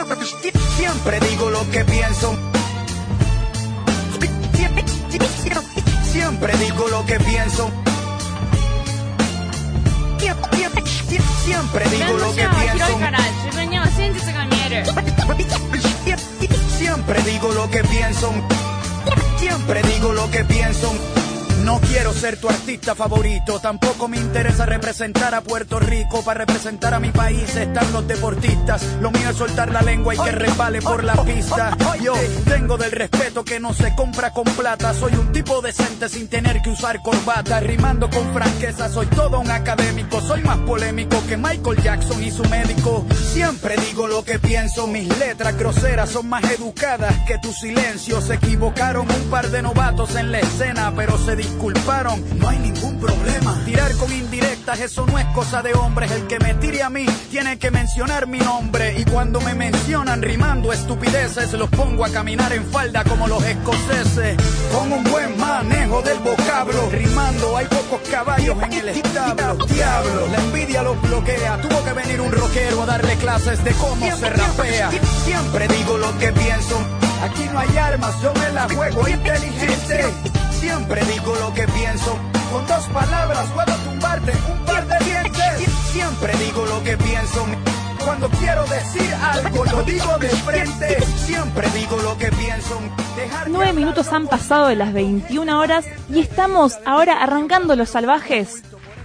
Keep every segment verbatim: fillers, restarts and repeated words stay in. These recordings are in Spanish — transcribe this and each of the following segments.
Siempre digo lo que pienso. Siempre digo lo que pienso. Siempre digo lo que pienso. Siempre digo lo que pienso. Siempre digo lo que pienso. No quiero ser tu artista favorito, tampoco me interesa representar a Puerto Rico. Para representar a mi país están los deportistas. Lo mío es soltar la lengua y que resbale por la pista. Yo tengo del respeto que no se compra con plata. Soy un tipo decente sin tener que usar corbata. Rimando con franqueza, soy todo un académico. Soy más polémico que Michael Jackson y su médico. Siempre digo lo que pienso. Mis letras groseras son más educadas que tu silencio. Se equivocaron un par de novatos en la escena, pero se disculparon, no hay ningún problema. Tirar con indirectas, eso no es cosa de hombres. El que me tire a mí tiene que mencionar mi nombre. Y cuando me mencionan rimando estupideces, los pongo a caminar en falda como los escoceses. Con un buen manejo del vocablo, rimando hay pocos caballos en el establo. Diablo, la envidia los bloquea. Tuvo que venir un rockero a darle clases de cómo se rapea. Siempre digo lo que pienso. Aquí no hay armas, yo me la juego inteligente. Siempre digo lo que pienso. Con dos palabras puedo tumbarte un par de dientes. Siempre digo lo que pienso. Cuando quiero decir algo lo digo de frente. Siempre digo lo que pienso. Nueve minutos han pasado de las veintiuna horas y estamos ahora arrancando Los Salvajes.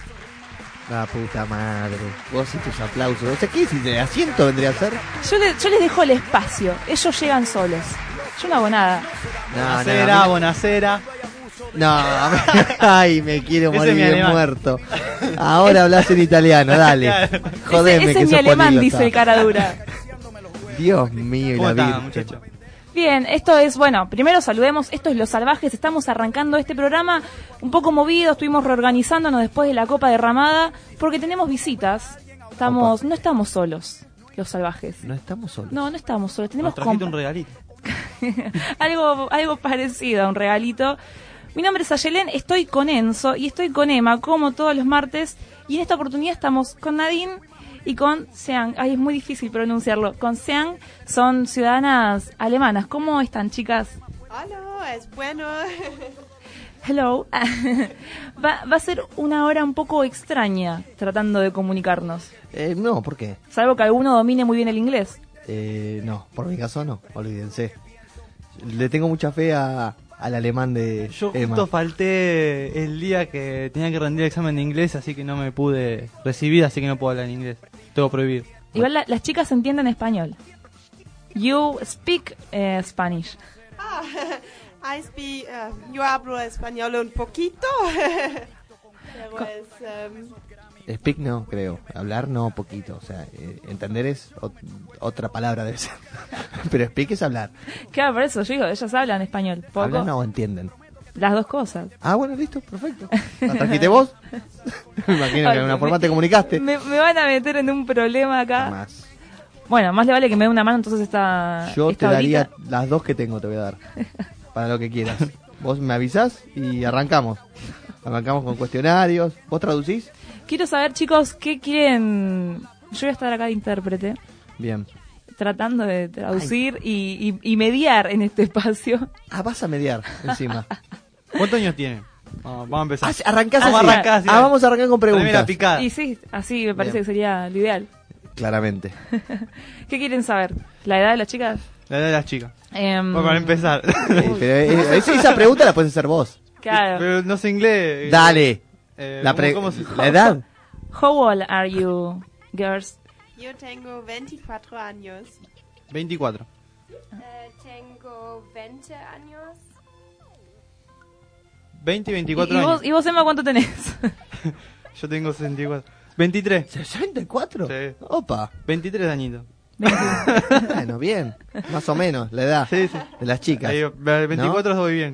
La puta madre. Vos y tus aplausos. O sea, ¿qué hiciste? ¿De asiento vendría a ser? Yo, le, yo les dejo el espacio. Ellos llegan solos. Yo no hago nada. No, Buenasera, no, buenasera. No, ay, me quiero Ese morir es mi de alemán. muerto. Ahora hablas en italiano, dale. Jodeme, ese ese que es mi sos alemán, políglota. dice el cara dura. Dios mío, y ¿Cómo la están, vida. muchachos? Bien, esto es, bueno, primero saludemos, esto es Los Salvajes, estamos arrancando este programa un poco movido, estuvimos reorganizándonos después de la Copa Derramada, porque tenemos visitas, estamos, no estamos solos, Los Salvajes. No estamos solos. No, no estamos solos, Nos tenemos trajiste compa- un regalito. algo, algo parecido a un regalito. Mi nombre es Ayelén, estoy con Enzo y estoy con Emma, como todos los martes, y en esta oportunidad estamos con Nadine y con Sean. Ay, es muy difícil pronunciarlo. Con Sean, son ciudadanas alemanas. ¿Cómo están, chicas? Hola, es bueno. Hello. va, va a ser una hora un poco extraña tratando de comunicarnos. Eh, no, ¿por qué? Salvo que alguno domine muy bien el inglés. Eh, no, por mi caso no, olvídense. Le tengo mucha fe a, al alemán de Yo Emma. justo falté el día que tenía que rendir el examen de inglés, así que no me pude recibir, así que no puedo hablar en inglés. Tengo prohibido. Igual la- las chicas entienden español. You speak eh, Spanish. Ah, I speak, uh, yo hablo español un poquito. Pero es, um, Speak no, creo. Hablar no, poquito. O sea, eh, entender es ot- otra palabra debe ser. Pero speak es hablar. Claro, por eso yo digo, ellas hablan español. Poco. Hablan no entienden. Las dos cosas. Ah, bueno, listo, perfecto. ¿La trajiste vos? Me imagino que de alguna forma te comunicaste. Me, me van a meter en un problema acá. Jamás. Bueno, más le vale que me dé una mano, entonces está. Yo te está daría ahorita. las dos que tengo, te voy a dar. Para lo que quieras. Vos me avisás y arrancamos. Arrancamos con cuestionarios. ¿Vos traducís? Quiero saber, chicos, ¿qué quieren? Yo voy a estar acá de intérprete, Bien. tratando de traducir y, y, y mediar en este espacio. Ah, vas a mediar encima. ¿Cuántos años tienen? Vamos, vamos a empezar. Ah, arrancás Vamos así. a arrancar así. Ah, vamos a arrancar con Primera preguntas. picada. Y sí, así me parece Bien. que sería lo ideal. Claramente. ¿Qué quieren saber? ¿La edad de las chicas? La edad de las chicas. Em, Vamos a empezar. Eh, pero eh, esa esa pregunta la puedes hacer vos. Claro. Pero no sé inglés. Dale. Eh, La, ¿cómo- pre- cómo se- la edad. How old are you, girls? yo tengo veinticuatro años. veinticuatro. Eh, tengo veinte años. veinte y ¿Y, veinticuatro y años. vos, ¿Y vos, Emma, cuánto tenés? Yo tengo sesenta y cuatro. veintitrés. ¿sesenta y cuatro? Sí. Opa. veintitrés añitos. Bueno, bien. Más o menos, la edad Sí, sí. de las chicas. Ahí, veinticuatro voy bien.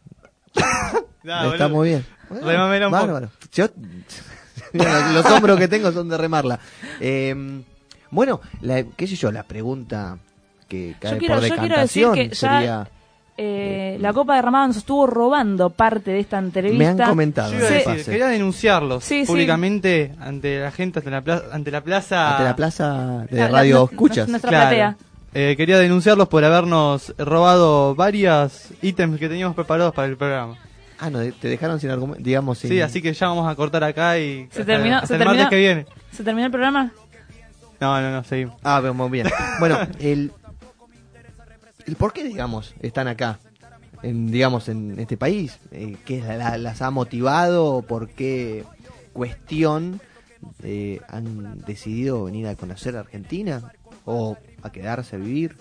Nah, Está boludo. muy bien. Bueno, Remamela un poco. bárbaro. Yo, los, los hombros que tengo son de remarla. Eh, bueno, la, qué sé yo, la pregunta que cae Yo quiero, por yo quiero decir decantación que ya sería... eh, la Copa Derramada nos estuvo robando parte de esta entrevista. Me han comentado. Yo iba a me decir, parece. quería denunciarlos Sí, sí. públicamente ante la gente, ante la plaza, ante la plaza, Ante la plaza de La- la- Radio nu- Escuchas. Nuestra Claro. platea. eh, quería denunciarlos por habernos robado varios ítems que teníamos preparados para el programa. Ah, no, te dejaron sin argumento, digamos. Sin... Sí, así que ya vamos a cortar acá y ¿Se hasta, terminó, hasta se el terminó, martes que viene. ¿Se terminó el programa? No, no, no, seguimos. Ah, pero muy bien. Bueno, el, el por qué, digamos, están acá, en, digamos, en este país. Eh, ¿Qué la, las ha motivado? ¿Por qué cuestión eh, han decidido venir a conocer Argentina? ¿O a quedarse a vivir?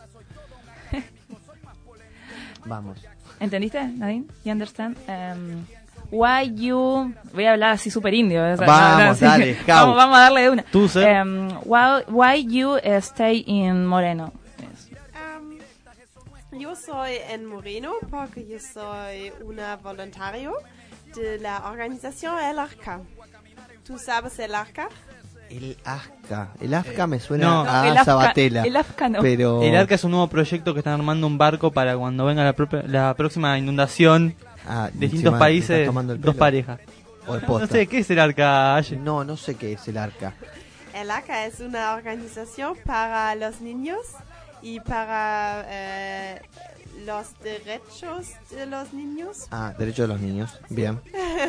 Vamos. ¿Entendiste, Nadine? You understand? Um, why you... Voy a hablar así súper indio. O sea, Vamos, no, no, sí. dale, Jau. vamos, vamos a darle de una. Tú, Ser. Um, why, why you uh, stay in Moreno? Yes. Um, yo soy en Moreno porque yo soy una voluntario de la organización El Arca. ¿Tú sabes El Arca? El Asca. El Asca me suena no. a el Afca- Sabatella. el Afca no. Pero... El Arca es un nuevo proyecto que están armando un barco para cuando venga la, propia, la próxima inundación Ah, de distintos encima me países, estás tomando el dos pelo. parejas. O es No posta. sé, ¿qué es el Arca, Aye? No, no sé qué es el Arca. El Arca es una organización para los niños y para eh, los derechos de los niños. Ah, derecho de los niños. Bien.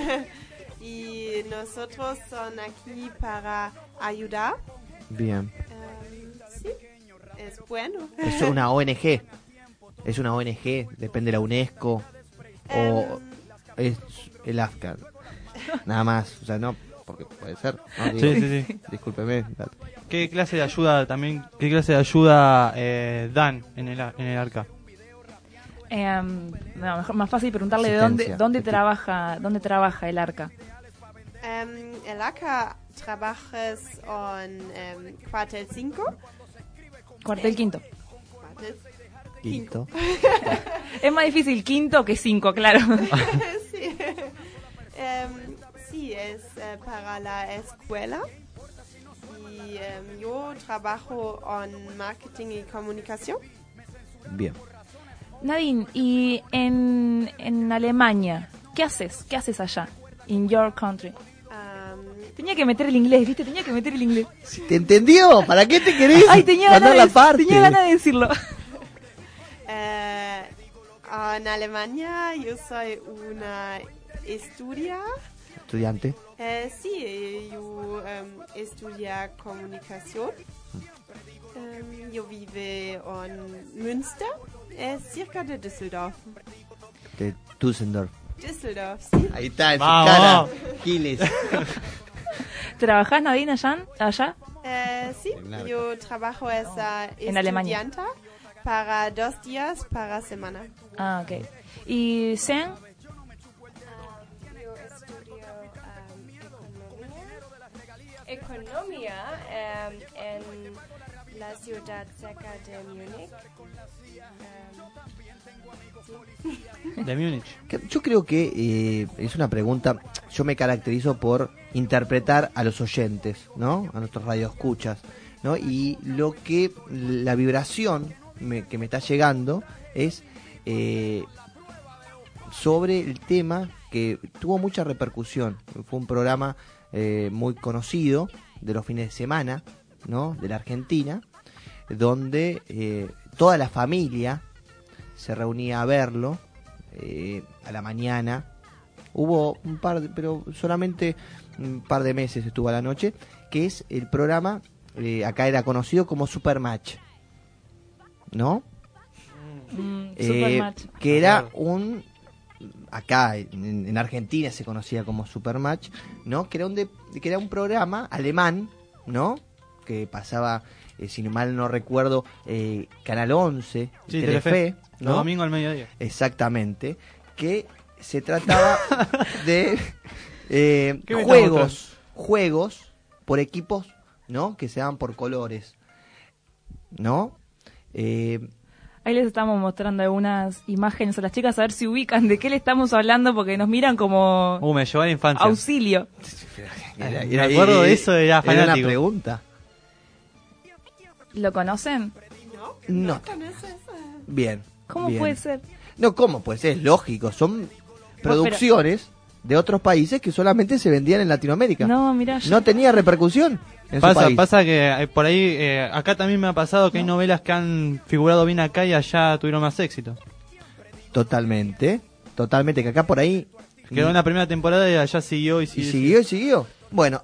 Y nosotros son aquí para ayudar. Bien. Um, sí, es bueno. Es una O N G. Es una O N G. Depende de la UNESCO. O es el Asca. Nada más. O sea, no. Porque puede ser. ¿no? Digo, Sí, sí, sí. Discúlpeme. ¿Qué clase de ayuda también, qué clase de ayuda eh, dan en el, en el Arca? Um, no, mejor, más fácil preguntarle de dónde, Asistencia. dónde trabaja, dónde trabaja el Arca. Um, el Arca trabaja en um, cuartel cinco. Cuartel quinto. Cuartel Quinto. Es más difícil quinto que cinco, claro. sí. Um, sí, es eh, para la escuela. Y um, yo trabajo en marketing y comunicación. Bien. Nadine, y en, en Alemania, ¿qué haces? ¿Qué haces allá? In your country. Um, Tenía que meter el inglés, ¿viste? Tenía que meter el inglés. ¿Te entendió? ¿Para qué te querés Ay, tenía mandar ganas, la de, parte? tenía ganas de decirlo. eh, en Alemania yo soy una estudia. Estudiante. Eh, sí, yo um, estudio comunicación. Um, yo vivo en Münster, es cerca de Düsseldorf. De Düsseldorf. Düsseldorf, sí. Ahí está, en su Vamos. cara. Giles. ¿Trabajás, Nadine, allá? allá? Eh, sí, Claro. yo trabajo esa En Alemania. estudiante para dos días para semana. Ah, ok. ¿Y Sen? Yo estudio um, economía, economía um, en la ciudad cerca de Múnich. Um, De Múnich. Que- Yo creo que eh, es una pregunta. Yo me caracterizo por interpretar a los oyentes, ¿no? A nuestros radioescuchas, ¿no? Y lo que la vibración me- que me está llegando es eh, sobre el tema que tuvo mucha repercusión. Fue un programa eh, muy conocido de los fines de semana, ¿no? De la Argentina, donde eh, toda la familia se reunía a verlo eh, a la mañana. Hubo un par, de, pero solamente un par de meses estuvo a la noche, que es el programa, eh, acá era conocido como Supermatch, ¿no? Mm, Eh, Supermatch. que era un, acá en, en Argentina se conocía como Supermatch, ¿no? Que era un, de- que era un programa alemán, ¿no? Que pasaba, eh, si mal no recuerdo, eh, Canal once, Sí, Telefe, Telefe. ¿no? Los domingos al mediodía. Exactamente, que se trataba de eh, ¿Qué me estás juegos, juegos por equipos, ¿no? Que se daban por colores, ¿no? Eh, Ahí les estamos mostrando algunas imágenes a las chicas a ver si ubican de qué le estamos hablando porque nos miran como Uh, me llevó a la infancia. auxilio. era- Me era- acuerdo de eso, era Era una fanático. pregunta. ¿Lo conocen? ¿No? No. ¿Conoces eso? Bien. ¿Cómo bien. puede ser? No, ¿cómo? Pues es lógico, son producciones de otros países que solamente se vendían en Latinoamérica. No, mirá, yo- No tenía repercusión en su Pasa, país. pasa que eh, por ahí, eh, acá también me ha pasado que hay novelas que han figurado bien acá y allá tuvieron más éxito. Totalmente, totalmente, que acá por ahí... Quedó en la primera temporada y allá siguió y Y siguió. siguió y siguió. Bueno,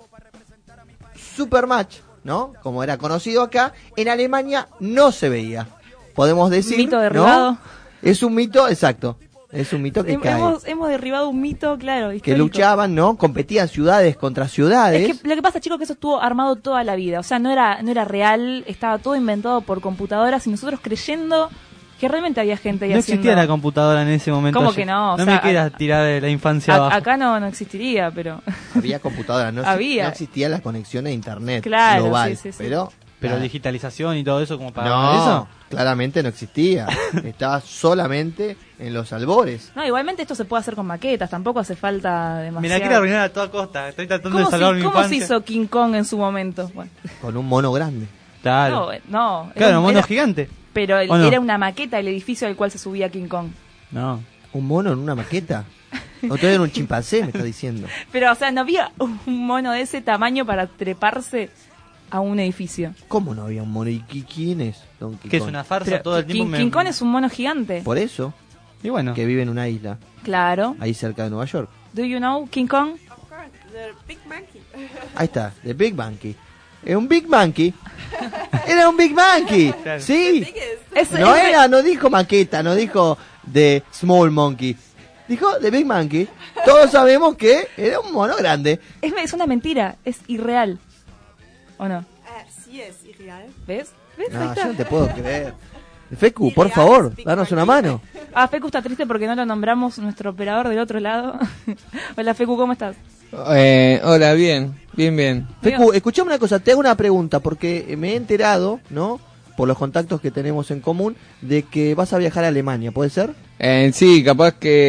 Supermatch, ¿no? Como era conocido acá, en Alemania no se veía. Podemos decir, Mito ¿no? derribado. Es un mito, exacto. Es un mito que Hem- cae. hemos, hemos derribado un mito, claro, Que histórico. luchaban, ¿no? Competían ciudades contra ciudades. Es que lo que pasa, chicos, que eso estuvo armado toda la vida. O sea, no era, no era real, estaba todo inventado por computadoras y nosotros creyendo que realmente había gente ahí No haciendo... existía la computadora en ese momento. ¿Cómo allá. que no? O No sea, me quieras a- tirar de la infancia A- abajo. acá no, no existiría, pero... Había computadoras, no, Había. no existía la conexión a internet Claro, global. sí, sí, sí. Pero, Pero nada. digitalización y todo eso como para no, eso. claramente no existía. Estaba solamente en los albores. No, igualmente esto se puede hacer con maquetas, tampoco hace falta demasiado. Me la quiero arruinar a toda costa. Estoy tratando de ¿Cómo, salvar se, mi cómo se infancia. hizo King Kong en su momento? Bueno, Con un mono grande. Claro. no, eh, no. era Claro, un- mono era- gigante. Pero el- ¿O no? era una maqueta el edificio al cual se subía King Kong. No. ¿Un mono en una maqueta? ¿O todavía era un chimpancé, me está diciendo? Pero, o sea, no había un mono de ese tamaño para treparse a un edificio. ¿Cómo no había un mono? ¿Y qui- quién es Donkey Que es Kong? una farsa Pero todo el King, tiempo. me- King Kong es un mono gigante. Por eso, Y bueno. que vive en una isla, Claro. ahí cerca de Nueva York. Do you know King Kong? Of course, the big monkey. Ahí está, The Big Monkey. ¿Es un Big Monkey? ¡Era un Big Monkey! Claro. ¡Sí! Biggest. Es, No es- era, no dijo maqueta, no dijo The Small Monkey. Dijo The Big Monkey. Todos sabemos que era un mono grande. es, es una mentira, es irreal. ¿O no? Ah, sí es irreal. ¿Ves? ¿Ves? Ahí No, está. yo no te puedo creer. Fecu, por favor, danos una mano. Ah, Fecu está triste porque no lo nombramos nuestro operador del otro lado. Hola, Fecu, ¿cómo estás? Eh, hola, bien, bien, bien. Fecu, escuchame una cosa, te hago una pregunta, porque me he enterado, ¿no? Por los contactos que tenemos en común, de que vas a viajar a Alemania, ¿puede ser? Eh, sí, capaz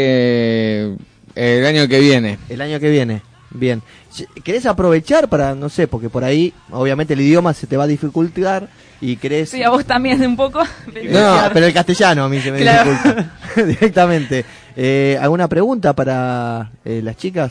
que el año que viene. El año que viene. Bien. ¿Querés aprovechar para, no sé, porque por ahí, obviamente el idioma se te va a dificultar y querés... Sí, a vos también un poco. No, No. pero el castellano a mí se me Claro. dificulta directamente. Eh, ¿Alguna pregunta para eh, las chicas?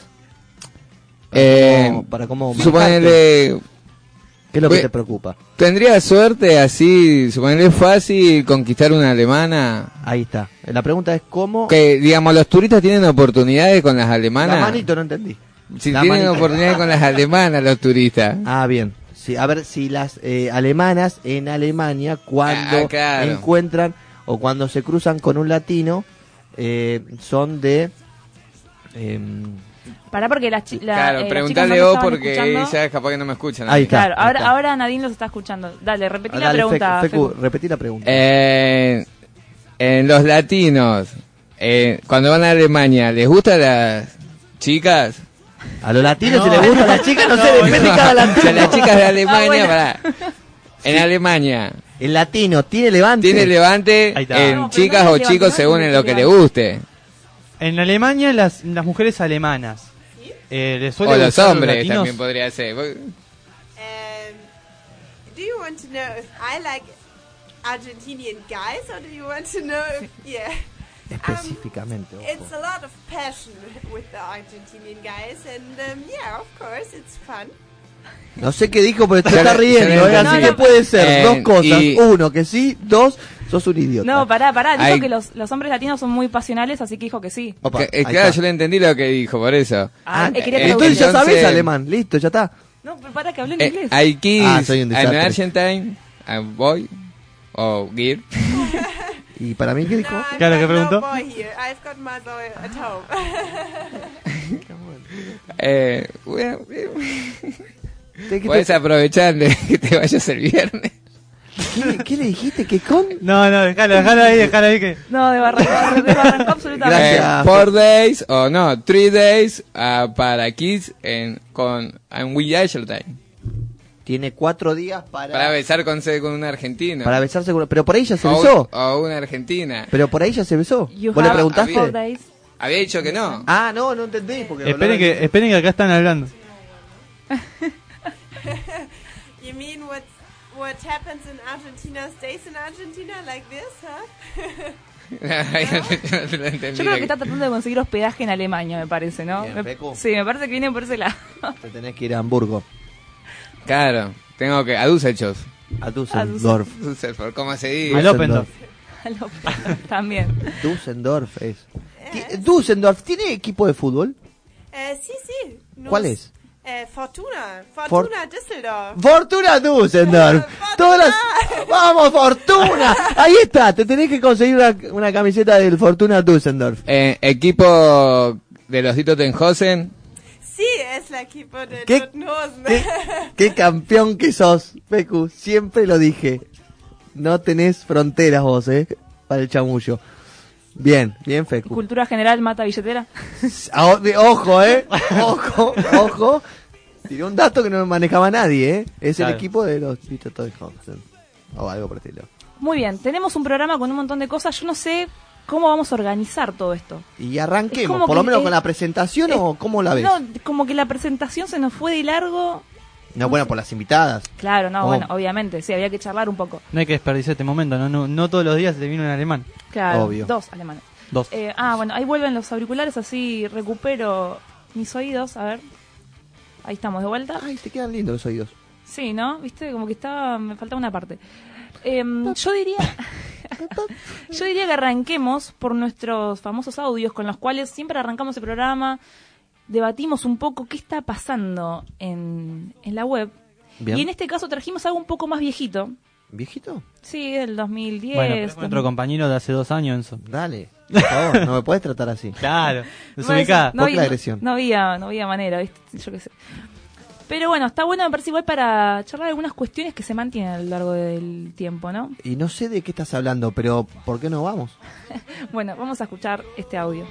Para Eh, cómo- para cómo manejarte. Suponele, ¿Qué es lo que Voy- te preocupa? tendría suerte así, suponele fácil conquistar una alemana. Ahí está. La pregunta es cómo... Que, digamos, los turistas tienen oportunidades con las La alemanas. manito, no entendí. Si La tienen manito. oportunidades con las alemanas los turistas. Ah, bien. Sí, a ver si las eh, alemanas en Alemania, cuando Ah, claro. encuentran o cuando se cruzan con un latino, eh, son de... em, Pará porque las chi- la, claro, eh, las preguntale chicas no vos estaban porque escuchando. ella capaz que no me escuchan. a Ahí mí. está. Claro, ahora, está. ahora Nadine los está escuchando. Dale, repetí la dale, pregunta, Fecu, Fecu, Fecu. repetí la pregunta. Eh, en los latinos, eh, cuando van a Alemania, ¿les gustan las chicas? A los latinos No. se les gusta a las chicas, no, sé, No, depende no. cada O latino. sea, las chicas de Alemania, Ah, bueno. pará. En Alemania, El latino tiene levante. ¿tiene levante Ahí está. en No, pero chicas no o es chicos levante, según no es en lo que le levante. guste? En Alemania, las, las mujeres alemanas. Eh, ¿les suele O los gustar hombres latinos? también podría ser. Um, do you want to know if I like Argentinian guys, or do you want to know if, yeah. Específicamente. ojo. It's a lot of passion with the Argentinian guys, and um, yeah, of course, it's fun. No sé qué dijo, pero te Se está le- riendo. se le ¿eh? entendió. Así No, que no. puede ser Eh, dos cosas. y- Uno, que sí. Dos, sos un idiota. No, pará, pará. Dijo Hay- que los, los hombres latinos son muy pasionales, así que dijo que sí. Opa, Que- eh, ahí claro, está. yo le entendí lo que dijo, por eso. Ah, Ah, eh, quería eh, Entonces ya Entonces- sabes alemán. Listo, ya está. No, pero para que hable en Eh, inglés. I kiss Ah, soy un an desastre. Argentine, a boy, o girl. ¿Y para mí qué dijo? No, I've Claro, ¿qué got preguntó? no boy here. I've got my boy at home. Eh, bueno, eh, ¿Qué, qué puedes te- aprovechar de que te vayas el viernes. qué- qué le dijiste? ¿Qué con? No, no, déjalo, déjalo ahí, déjalo ahí que... No, de barranco, de barranco absolutamente. Gracias. Eh, four days, o no, three days ah, para kids en, con en Will Time. Tiene cuatro días para... Para besar con, con un argentino. para besarse con... Pero por ahí ya se o, besó. o una argentina. Pero por ahí ya se besó. You ¿Vos le have preguntaste? four days. Había dicho que no. Ah, no, no entendí. Porque Esperen que, esperen que acá están hablando. You mean what what happens in Argentina stays in Argentina like this, huh? Yo no entendí. Yo creo que está tratando de conseguir hospedaje en Alemania, me parece, ¿no? Bien, Me- Pecu. sí, me parece que viene por ese lado. Te tenés que ir a Hamburgo, Claro, tengo que... A Düsseldorf. a Düsseldorf. Düsseldorf, ¿cómo se dice? Al Opendorf. También. Düsseldorf es. Ti- Düsseldorf, ¿tiene equipo de fútbol? Eh, sí, sí. Nos- ¿Cuál es? Eh, Fortuna. Fortuna Düsseldorf. Fortuna Düsseldorf. Todas las... ¡Vamos, Fortuna! Ahí está, te tenés que conseguir una, una camiseta del Fortuna Düsseldorf. Eh, equipo de los Tottenhausen. Sí, es el equipo de ¿Qué? Tottenhausen. ¿Qué, qué campeón que sos, Pecu. Siempre lo dije. No tenés fronteras vos, eh, para el chamullo. Bien, bien, Fecu. Cultura general mata billetera. Ah, o- de- Ojo, eh. Ojo, ojo. Tiró un dato que no manejaba nadie, eh. Es Claro. el equipo de los Tottenhausen. O algo por el estilo. Muy bien, tenemos un programa con un montón de cosas. Yo no sé cómo vamos a organizar todo esto. Y Es arranquemos, como por lo que, menos eh, con la presentación eh, o cómo la ves. No, como que la presentación se nos fue de largo. No, bueno, por las invitadas. Claro, no, Oh. bueno, obviamente, sí, había que charlar un poco. No hay que desperdiciar este momento, no, no, no todos los días se te vino en alemán. Claro, Obvio. dos alemanes. Dos. Eh, ah, bueno, ahí vuelven los auriculares, así recupero mis oídos, a ver. Ahí estamos de vuelta. Ay, te quedan lindos los oídos. Sí, ¿no? Viste, como que estaba, me faltaba una parte. Em, yo diría, yo diría que arranquemos por nuestros famosos audios con los cuales siempre arrancamos el programa, debatimos un poco qué está pasando en, en la web. Bien. Y en este caso trajimos algo un poco más viejito. ¿Viejito? Sí, del dos mil diez. Bueno, pero es nuestro compañero de hace dos años, Enzo. Dale, por favor, no me puedes tratar así. Claro, Bueno, desubicada. no, ¿Por qué la había- agresión? no había, no había manera, ¿viste? Yo qué sé. Pero bueno, está bueno, me parece igual para charlar algunas cuestiones que se mantienen a lo largo del tiempo, ¿no? Y no sé de qué estás hablando, pero ¿por qué no vamos? Bueno, vamos a escuchar este audio.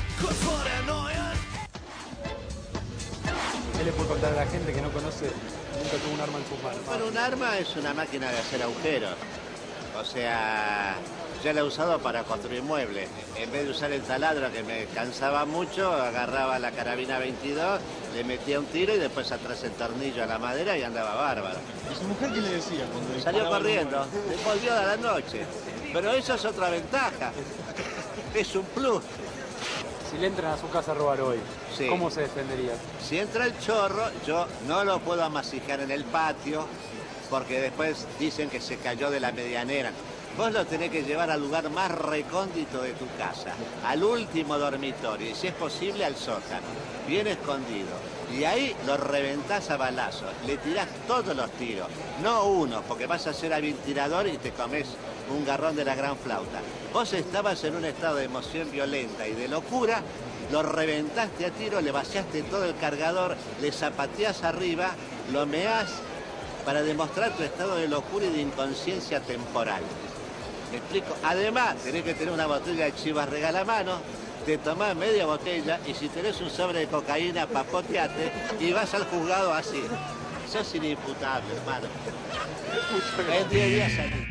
¿Qué le puede contar a la gente que no conoce, nunca tuvo un arma en sus manos? Bueno, un arma es una máquina de hacer agujeros. O sea, yo la he usado para construir muebles. En vez de usar el taladro que me cansaba mucho, agarraba la carabina veintidós, le metía un tiro y después atrás el tornillo a la madera y andaba bárbaro. ¿Y su mujer qué le decía cuando Salió disparaba el corriendo, número? se volvió a la noche. Pero eso es otra ventaja. Es un plus. Si le entran a su casa a robar hoy, Sí. ¿cómo se defendería? Si entra el chorro, yo no lo puedo amasijar en el patio, porque después dicen que se cayó de la medianera. Vos lo tenés que llevar al lugar más recóndito de tu casa, al último dormitorio, y si es posible al sótano, bien escondido. Y ahí lo reventás a balazos, le tirás todos los tiros, no uno, porque vas a ser hábil tirador y te comes un garrón de la gran flauta. Vos estabas en un estado de emoción violenta y de locura, lo reventaste a tiro, le vaciaste todo el cargador, le zapateás arriba, lo meás para demostrar tu estado de locura y de inconsciencia temporal. ¿Me explico? Además, tenés que tener una botella de Chivas Regalamano, te tomás media botella y si tenés un sobre de cocaína, papoteate y vas al juzgado así. Sos inimputable, hermano. En diez días salís.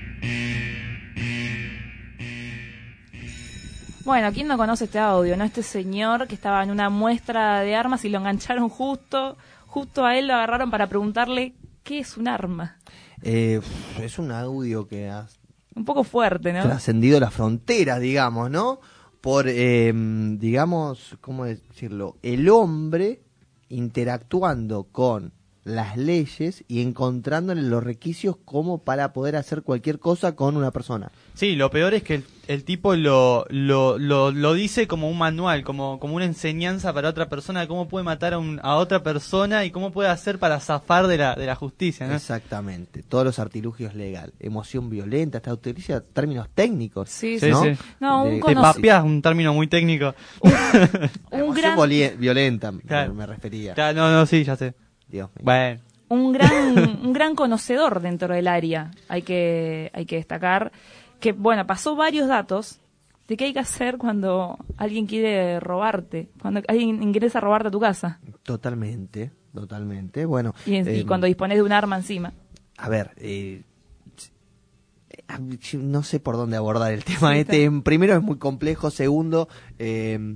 Bueno, ¿quién no conoce este audio, no? Este señor que estaba en una muestra de armas y lo engancharon justo, justo a él lo agarraron para preguntarle qué es un arma. Eh, es un audio que ha Un poco fuerte, ¿no? trascendido las fronteras, digamos, ¿no? Por, eh, digamos, ¿cómo decirlo? El hombre interactuando con las leyes y encontrándole los requisitos como para poder hacer cualquier cosa con una persona. Sí, lo peor es que el, el tipo lo, lo, lo, lo dice como un manual, como, como una enseñanza para otra persona de cómo puede matar a, un, a otra persona y cómo puede hacer para zafar de la, de la justicia, ¿no? Exactamente, todos los artilugios legales, emoción violenta, hasta utiliza términos técnicos. Sí, Sí, ¿no? sí. No, un De- Te conoce- papeas, un término muy técnico. Un emoción gran, voli- violenta, Claro. me, me refería. Ya, no, no, sí, ya sé. Dios mío. Bueno, un gran, un gran conocedor dentro del área, hay que, hay que destacar, que bueno, pasó varios datos de qué hay que hacer cuando alguien quiere robarte, cuando alguien ingresa a robarte a tu casa, Totalmente, totalmente. Bueno, y, en- y eh, cuando dispones de un arma encima. a ver, eh, yo no sé por dónde abordar el tema. Sí, este, primero es muy complejo, segundo, eh,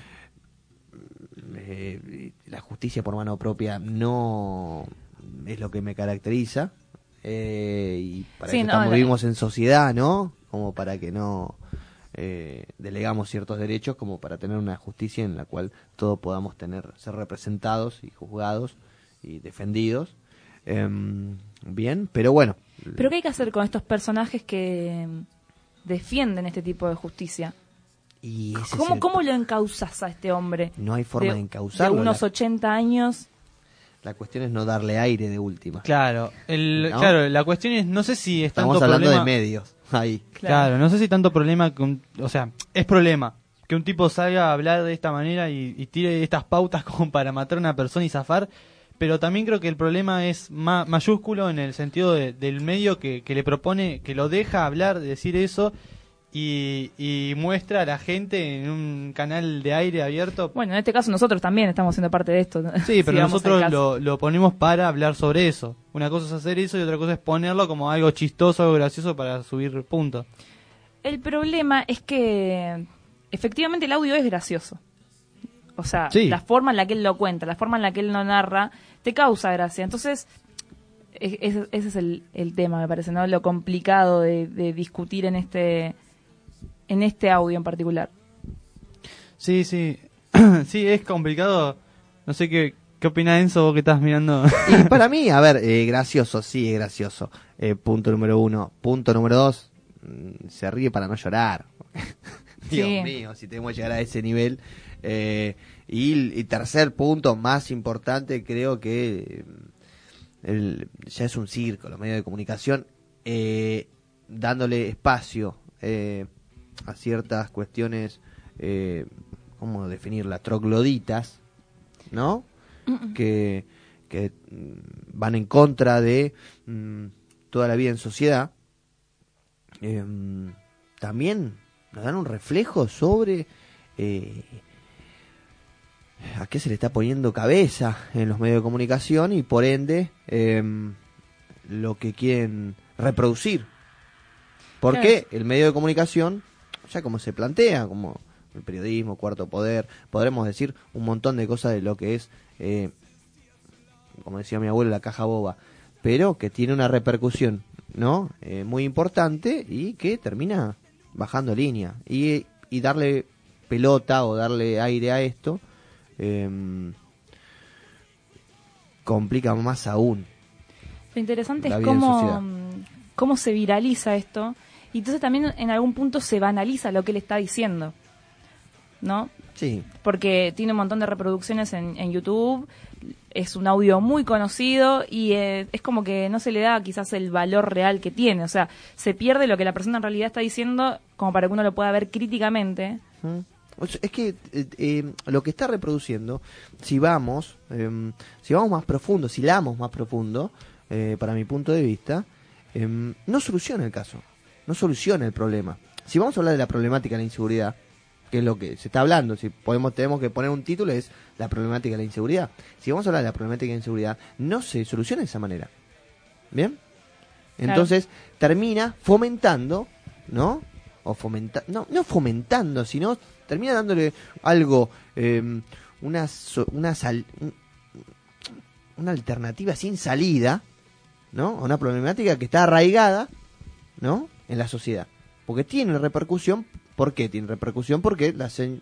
eh, la justicia por mano propia no es lo que me caracteriza. Eh, y para Sí, eso no, estamos, la- vivimos en sociedad, ¿no? Como para que no eh, delegamos ciertos derechos como para tener una justicia en la cual todos podamos tener ser representados y juzgados y defendidos. Eh, bien, pero bueno. ¿Pero qué hay que hacer con estos personajes que defienden este tipo de justicia? Y ese ¿Cómo, es el... ¿Cómo lo encauzas a este hombre? No hay forma de, de encauzarlo. De unos la... ochenta años. La cuestión es no darle aire de última. Claro, el, ¿no? claro, la cuestión es, no sé si es Estamos tanto hablando problema... de medios, ahí. Claro. claro, no sé si tanto problema, que un, o sea, es problema que un tipo salga a hablar de esta manera y, y tire estas pautas como para matar a una persona y zafar, pero también creo que el problema es ma, mayúsculo en el sentido de, del medio que, que le propone, que lo deja hablar, decir eso, y, y muestra a la gente en un canal de aire abierto. Bueno, en este caso nosotros también estamos siendo parte de esto. Sí, pero si nosotros lo, lo ponemos para hablar sobre eso. Una cosa es hacer eso y otra cosa es ponerlo como algo chistoso, algo gracioso para subir puntos. El problema es que efectivamente el audio es gracioso. O sea, sí. la forma en la que él lo cuenta, la forma en la que él lo narra, te causa gracia. Entonces, es, es, ese es el, el tema, me parece, ¿no? Lo complicado de, de discutir en este en este audio en particular. Sí, sí. Sí, es complicado. No sé qué, qué opina Enzo, vos que estás mirando. Y para mí, a ver, eh, gracioso, sí, es gracioso. Eh, punto número uno. Punto número dos, mmm, se ríe para no llorar. Sí. Dios mío, si tenemos que llegar a ese nivel. Eh, y, y tercer punto, más importante, creo que el, ya es un circo, los medios de comunicación, eh, dándole espacio eh, a ciertas cuestiones, eh, ¿cómo definirlas? Trogloditas, ¿no? Uh-uh. Que, que van en contra de mm, toda la vida en sociedad. Eh, también nos dan un reflejo sobre eh, a qué se le está poniendo cabeza en los medios de comunicación y por ende eh, lo que quieren reproducir. Porque el medio de comunicación, ya como se plantea, como el periodismo, cuarto poder, podremos decir un montón de cosas de lo que es, eh, como decía mi abuelo, la caja boba, pero que tiene una repercusión, ¿no? Eh, muy importante y que termina bajando línea. Y, y darle pelota o darle aire a esto eh, complica más aún. Lo interesante es cómo, cómo se viraliza esto y entonces también en algún punto se banaliza lo que él está diciendo, ¿no? Sí. Porque tiene un montón de reproducciones en, en YouTube, es un audio muy conocido y eh, es como que no se le da quizás el valor real que tiene, o sea, se pierde lo que la persona en realidad está diciendo como para que uno lo pueda ver críticamente. ¿Mm? O sea, es que eh, eh, lo que está reproduciendo, si vamos, eh, si vamos más profundo, si lamos más profundo, eh, para mi punto de vista, eh, no soluciona el caso, no soluciona el problema. Si vamos a hablar de la problemática de la inseguridad, que es lo que se está hablando, si podemos tenemos que poner un título, es la problemática de la inseguridad. Si vamos a hablar de la problemática de la inseguridad, no se soluciona de esa manera. ¿Bien? Entonces, claro, termina fomentando, ¿no? O fomenta no, no fomentando, sino termina dándole algo, eh, una, una, sal una alternativa sin salida, ¿no? A una problemática que está arraigada, ¿no? En la sociedad. Porque tiene repercusión. ¿Por qué tiene repercusión? Porque la sen...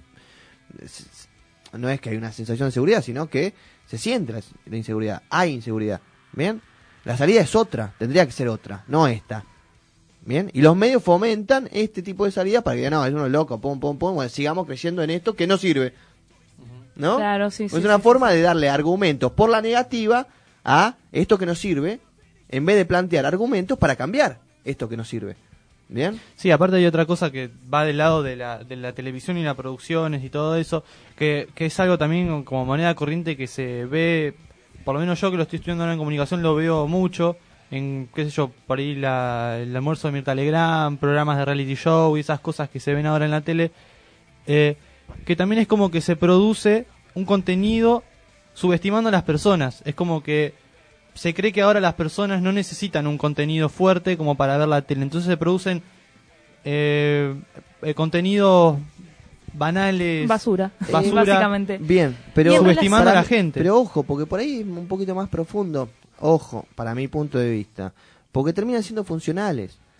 no es que hay una sensación de seguridad, sino que se siente la, la inseguridad. Hay inseguridad. ¿Bien? La salida es otra, tendría que ser otra, no esta. ¿Bien? Y los medios fomentan este tipo de salida para que digan, no, es uno loco, pum, pum, pum, bueno, sigamos creyendo en esto que no sirve. ¿No? Claro, sí, sí. Es una sí, forma sí. de darle argumentos por la negativa a esto que no sirve, en vez de plantear argumentos para cambiar esto que no sirve. ¿Bien? Sí, aparte hay otra cosa que va del lado de la, de la televisión y las producciones y todo eso, que, que es algo también como moneda corriente que se ve, por lo menos yo que lo estoy estudiando ahora en comunicación lo veo mucho, en, qué sé yo, por ahí la, el almuerzo de Mirta Legrand, programas de reality show y esas cosas que se ven ahora en la tele, eh, que también es como que se produce un contenido subestimando a las personas, es como que se cree que ahora las personas no necesitan un contenido fuerte como para ver la tele, entonces se producen eh, eh, contenidos banales, basura, basura eh, básicamente. Bien, pero subestimando a la gente. Pero ojo, porque por ahí es un poquito más profundo. Ojo, para mi punto de vista, porque terminan siendo funcionales.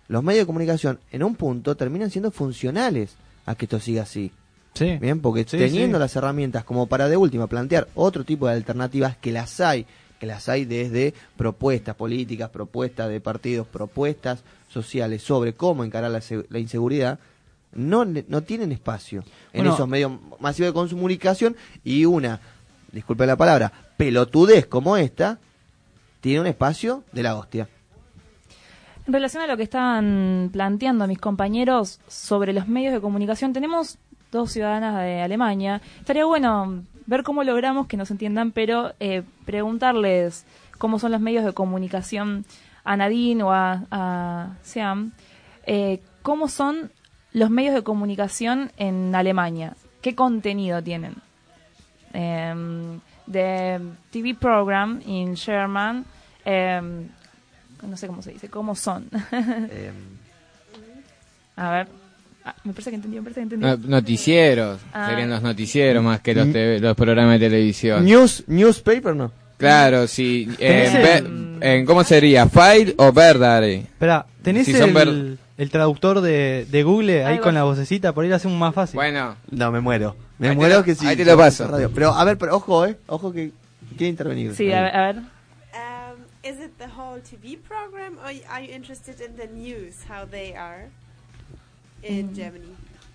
los medios de comunicación en un punto terminan siendo funcionales a que esto siga así. Sí. Bien, porque Sí, teniendo sí. las herramientas como para de última plantear otro tipo de alternativas, que las hay, que las hay desde propuestas políticas, propuestas de partidos, propuestas sociales sobre cómo encarar la, se- la inseguridad, no, no tienen espacio en Bueno. esos medios masivos de comunicación, y una, disculpe la palabra, pelotudez como esta, tiene un espacio de la hostia. En relación a lo que estaban planteando mis compañeros sobre los medios de comunicación, tenemos dos ciudadanas de Alemania. Estaría bueno ver cómo logramos que nos entiendan, pero eh, preguntarles cómo son los medios de comunicación a Nadine o a, a Sean, eh, cómo son los medios de comunicación en Alemania, qué contenido tienen. Um, the T V program in German, um, no sé cómo se dice, cómo son. Eh, A ver, ah, me parece que entendí, me parece que entendí. No- noticieros, Ah. serían los noticieros más que los, te- los programas de televisión. news, newspaper, ¿no? Claro, sí. Eh, ¿Tenés ve- el- eh, ¿Cómo sería? ¿File o Verdare? Espera, ¿tenés Si son el, ver- el traductor de, de Google ahí Ahí va. con la vocecita? Por ahí lo hacemos más fácil. Bueno, No, me muero. Me Ahí te muero lo- que sí. ahí te lo paso. Radio. Pero, a ver, pero ojo, eh. Ojo que quiere intervenir. Sí, Ahí. a ver, a ver. Um, is it the whole T V program, or are you interested in the news, how they are in Germany?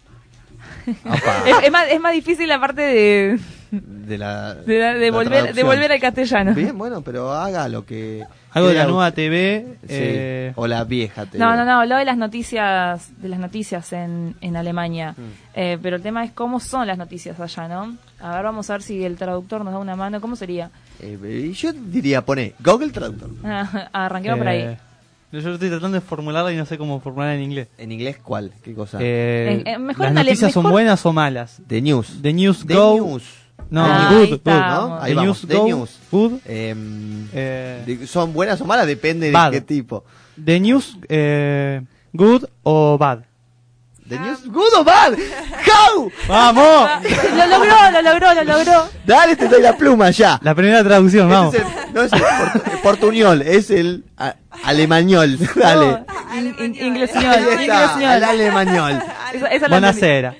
Apa, Es, es más, es más difícil la parte de, de la, de, la- de la volver, de traducción. volver al castellano. Bien, bueno, pero haga lo que... Algo de la crea- nueva T V. Sí, eh, o la vieja. Te No, no, no, lo de las noticias, de las noticias en, en Alemania. Mm. Eh, pero el tema es cómo son las noticias allá, ¿no? A ver, vamos a ver si el traductor nos da una mano. ¿Cómo sería? Eh, yo diría, pone Google Traductor. Ah, arranquemos por ahí. eh, Yo estoy tratando de formularla y no sé cómo formularla en inglés. ¿En inglés cuál? ¿Qué cosa? Eh, En- en- mejor ¿Las en ale- noticias son mejor- buenas o malas? The News. The News The Go. News. No, Ah, good, ahí good. estamos. ¿No? Ahí The vamos. News The Go, News. good. Em, Eh, de- ¿Son buenas o malas? Depende de Bad. qué tipo. The News eh, good o bad. ¿The News Good o Bad? ¡How! ¡Vamos! Lo logró, lo logró, lo logró. Dale, te doy la pluma ya. La primera traducción, vamos. Ese es el- no es el portu- el portuñol, es el a- alemañol. Dale. No, in- in- Ahí Inglesñol, Ahí está, inglesñol. el alemañol. Esa, esa la entendí. Buonasera.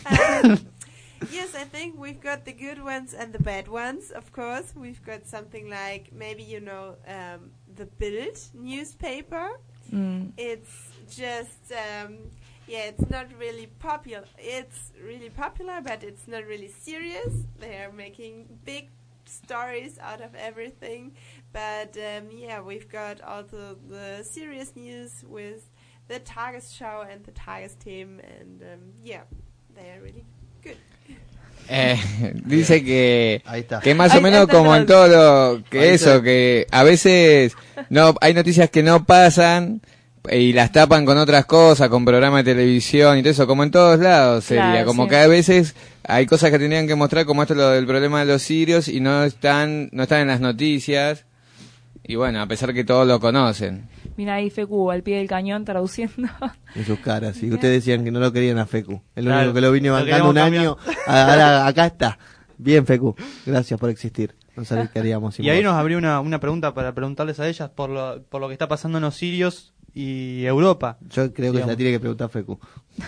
Yes, I think we've got the good ones and the bad ones, of course. We've got something like, maybe you know, um, the Bild newspaper. Mm. It's just, um, yeah, it's not really popular. It's really popular, but it's not really serious. They are making big stories out of everything. But, um, yeah, we've got also the serious news with the Tagesschau and the Tagesthemen. And, um, yeah, they are really good. Eh, dice que, Ahí está. que más Ahí o menos está el como en traductor. todo, que Ahí eso, está. que a veces no hay noticias que no pasan y las tapan con otras cosas, con programas de televisión y todo eso, como en todos lados sería, Claro, como sí. que a veces hay cosas que tendrían que mostrar, como esto lo del problema de los sirios, y no están, no están en las noticias, y bueno, a pesar que todos lo conocen. Mira ahí Fecu al pie del cañón traduciendo. En sus caras. Y ustedes decían que no lo querían a Fecu. El Claro, único que lo vine lo bancando un queríamos año. Ahora acá está. Bien, Fecu. Gracias por existir. No sabés qué haríamos sin Y ahí vos. nos abrió una, una pregunta para preguntarles a ellas por lo, por lo que está pasando en los sirios y Europa. Yo creo que se digamos. la tiene que preguntar Fecu.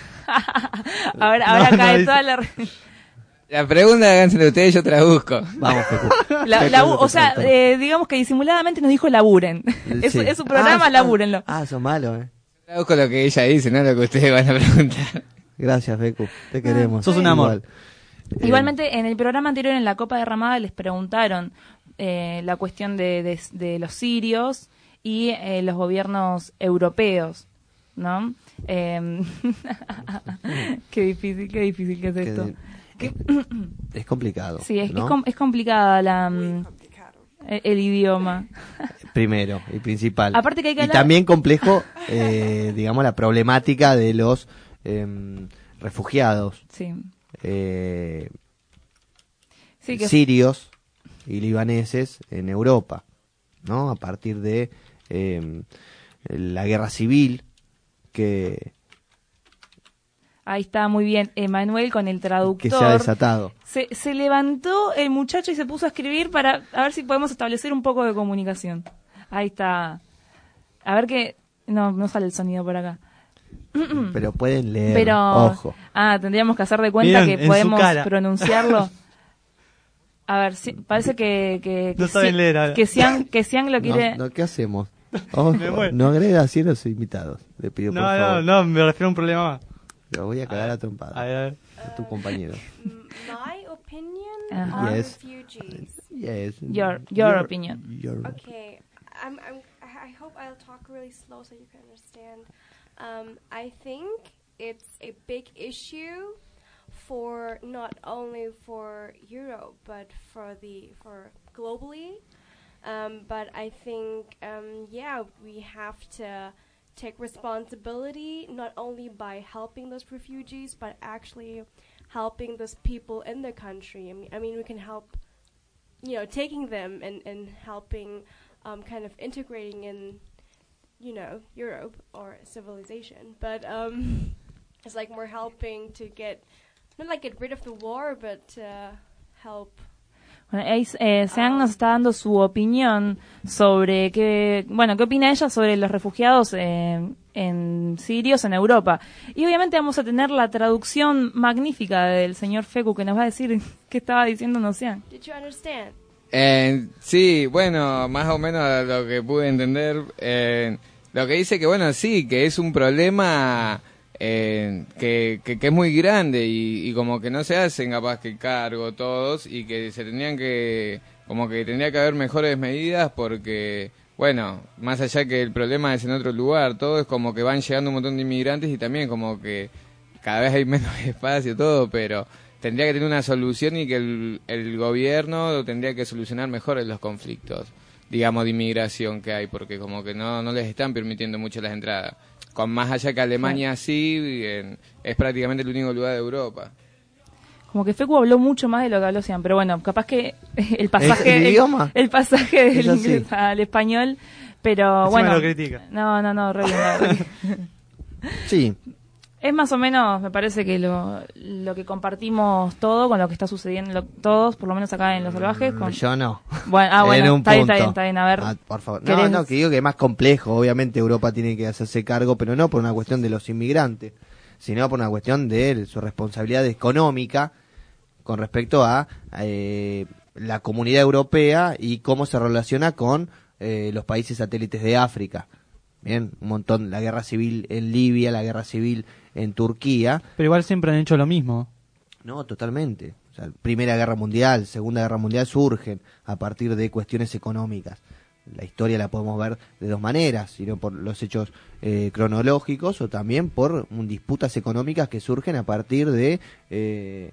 Ahora, ahora No, cae no, dice- toda la... La pregunta háganse ustedes, yo traduzco. Vamos, Fecu. La- Fecu la- lo o sea, presentó. eh, digamos que disimuladamente nos dijo laburen. Es, Sí. es su programa, Ah, labúrenlo. Ah, son malos, eh. Traduzco lo que ella dice, no lo que ustedes van a preguntar. Gracias, Fecu. Te queremos. Sos un amor. Igual. Eh, Igualmente, en el programa anterior, en la Copa Derramada, les preguntaron eh, la cuestión de, de- de los sirios y eh, los gobiernos europeos, ¿no? Eh, qué difícil, qué difícil que es que- esto. es, es complicado. Sí, es, ¿no? es, com- es complicada la, Muy mm, complicado. el, el idioma. Primero y principal. Aparte que hay que y hablar- también complejo, eh, digamos, la problemática de los em, refugiados Sí, eh, sí que sirios y libaneses en Europa, ¿no? A partir de em, la guerra civil que, ahí está muy bien. Emanuel con el que se ha traductor. desatado. Se, se levantó el muchacho y se puso a escribir para a ver si podemos establecer un poco de comunicación. Ahí está. A ver qué... No, no sale el sonido por acá. Pero pueden leer, Pero, ojo. Ah, tendríamos que hacer de cuenta Miren, que en podemos su cara. pronunciarlo. A ver, sí, parece que que, que, No saben sí- leer ahora. que Sian, que Sian lo No, quiere. no, ¿qué hacemos? Ojo, Me muero. no agrega así a los invitados. Le pido por No, no, favor. no, me refiero a un problema más. Lo voy a cagar a A trompada. ver, a ver. A tu compañero. My opinion Uh-huh. on Yes. refugees. Yes. Your- your opinion. your- Okay, I'm, I'm, I I hope I'll talk really slow so you can understand. Um, I think it's a big issue for not only for Europe but for the for globally. Um, but I think um, yeah, we have to take responsibility not only by helping those refugees but actually helping those people in the country. I mean, I mean we can help, you know, taking them and, and helping um, kind of integrating in, you know, Europe or civilization. But um, it's like more helping to get, not like get rid of the war, but to help. Bueno, Ace, eh, Sean nos está dando su opinión sobre qué, bueno, qué opina ella sobre los refugiados eh, en sirios en Europa. Y obviamente vamos a tener la traducción magnífica del señor Feku que nos va a decir qué estaba diciendo Sean. Did you understand? Eh, sí, bueno, más o menos lo que pude entender, eh, lo que dice que bueno, sí, que es un problema eh, que, que, que es muy grande y, y como que no se hacen capaz que cargo todos y que se tendrían que, como que tendría que haber mejores medidas porque, bueno, más allá que el problema es en otro lugar, todo es como que van llegando un montón de inmigrantes y también como que cada vez hay menos espacio, todo, pero tendría que tener una solución y que el, el gobierno tendría que solucionar mejor los conflictos, digamos, de inmigración que hay, porque como que no, no les están permitiendo mucho las entradas. Con más allá que Alemania sí, en- es prácticamente el único lugar de Europa. Como que Feku habló mucho más de lo que habló Sean, pero bueno, capaz que el pasaje, ¿Es el idioma? el pasaje del Es así. inglés al español, pero Encima bueno. lo critica. No, no, no, re bien, la verdad que- Sí, Es más o menos, me parece que lo, lo que compartimos todo con lo que está sucediendo, lo- todos, por lo menos acá en Los Salvajes. Con... yo no. Bueno, ah, En bueno, un está bien, está punto. bien, está bien, a ver. Ah, por favor. No, ¿querés? no, que digo que es más complejo. Obviamente Europa tiene que hacerse cargo, pero no por una cuestión de los inmigrantes, sino por una cuestión de su responsabilidad económica con respecto a eh, la comunidad europea y cómo se relaciona con eh, los países satélites de África. Bien, un montón, la guerra civil en Libia, la guerra civil en Turquía. Pero igual siempre han hecho lo mismo. No, totalmente. O sea, Primera Guerra Mundial, Segunda Guerra Mundial surgen a partir de cuestiones económicas. La historia la podemos ver de dos maneras, sino por los hechos eh, cronológicos o también por un, disputas económicas que surgen a partir de, eh,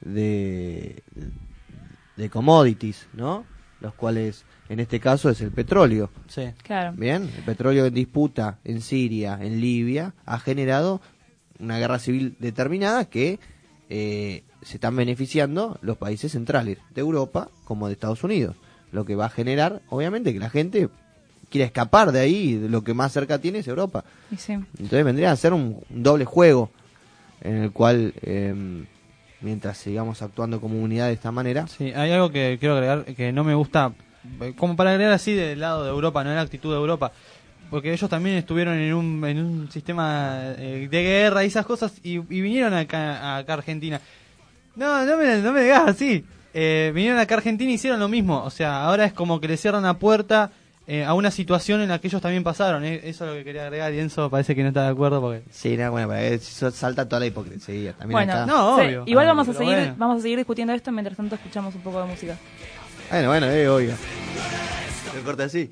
de de commodities, ¿no? Los cuales en este caso es el petróleo. Sí. Claro. Bien, el petróleo en disputa en Siria, en Libia, ha generado una guerra civil determinada que eh, se están beneficiando los países centrales de Europa como de Estados Unidos, lo que va a generar, obviamente, que la gente quiera escapar de ahí, de lo que más cerca tiene es Europa. Y sí. Entonces vendría a ser un, un doble juego en el cual, eh, mientras sigamos actuando como unidad de esta manera, Sí, hay algo que quiero agregar que no me gusta, eh, como para agregar así del lado de Europa, no en la actitud de Europa, porque ellos también estuvieron en un, en un sistema eh, de guerra y esas cosas y, y vinieron acá, acá a Argentina. No, no me, no me digas así. Eh, vinieron acá a Argentina y hicieron lo mismo. O sea, ahora es como que le cierran la puerta eh, a una situación en la que ellos también pasaron. Eh, eso es lo que quería agregar y Enzo parece que no está de acuerdo porque... sí, no, bueno, para que eso salta toda la hipocresía. También Bueno, acá. No, sí, obvio. igual Ah, vamos a pero seguir, bueno. vamos a seguir discutiendo esto mientras tanto escuchamos un poco de música. Bueno, bueno, eh, oiga. Lo corta así.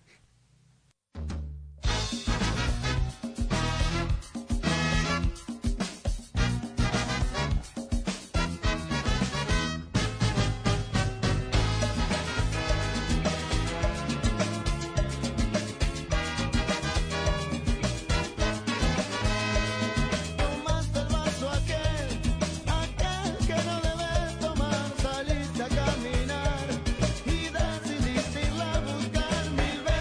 Tomaste el vaso aquel, aquel que no debes tomar, saliste a caminar y decidiste irla a buscar mil veces.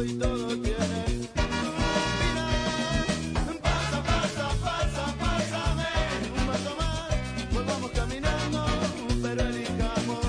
y todo tiene su final. Pasa, pasa, pasa, pásame un paso más, volvamos caminando, pero elijamos